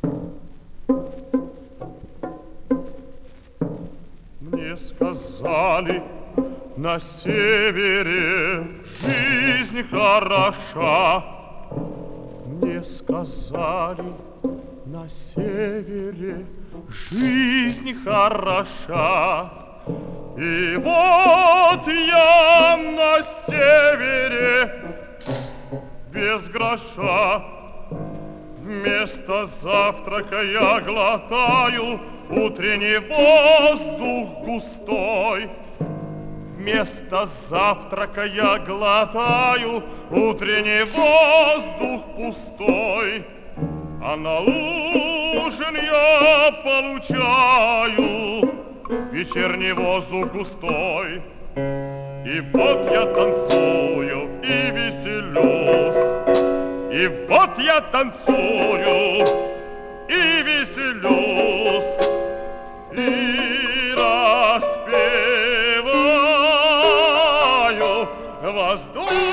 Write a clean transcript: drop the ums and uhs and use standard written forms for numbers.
Мне сказали, на севере жизнь хороша. Мне сказали, на севере жизнь хороша. И вот я на севере без гроша. Вместо завтрака я глотаю утренний воздух густой. Вместо завтрака я глотаю утренний воздух пустой. А на ужин я получаю вечерний воздух густой. И вот я танцую и веселюсь. И вот я танцую и веселюсь. И распеваю воздух.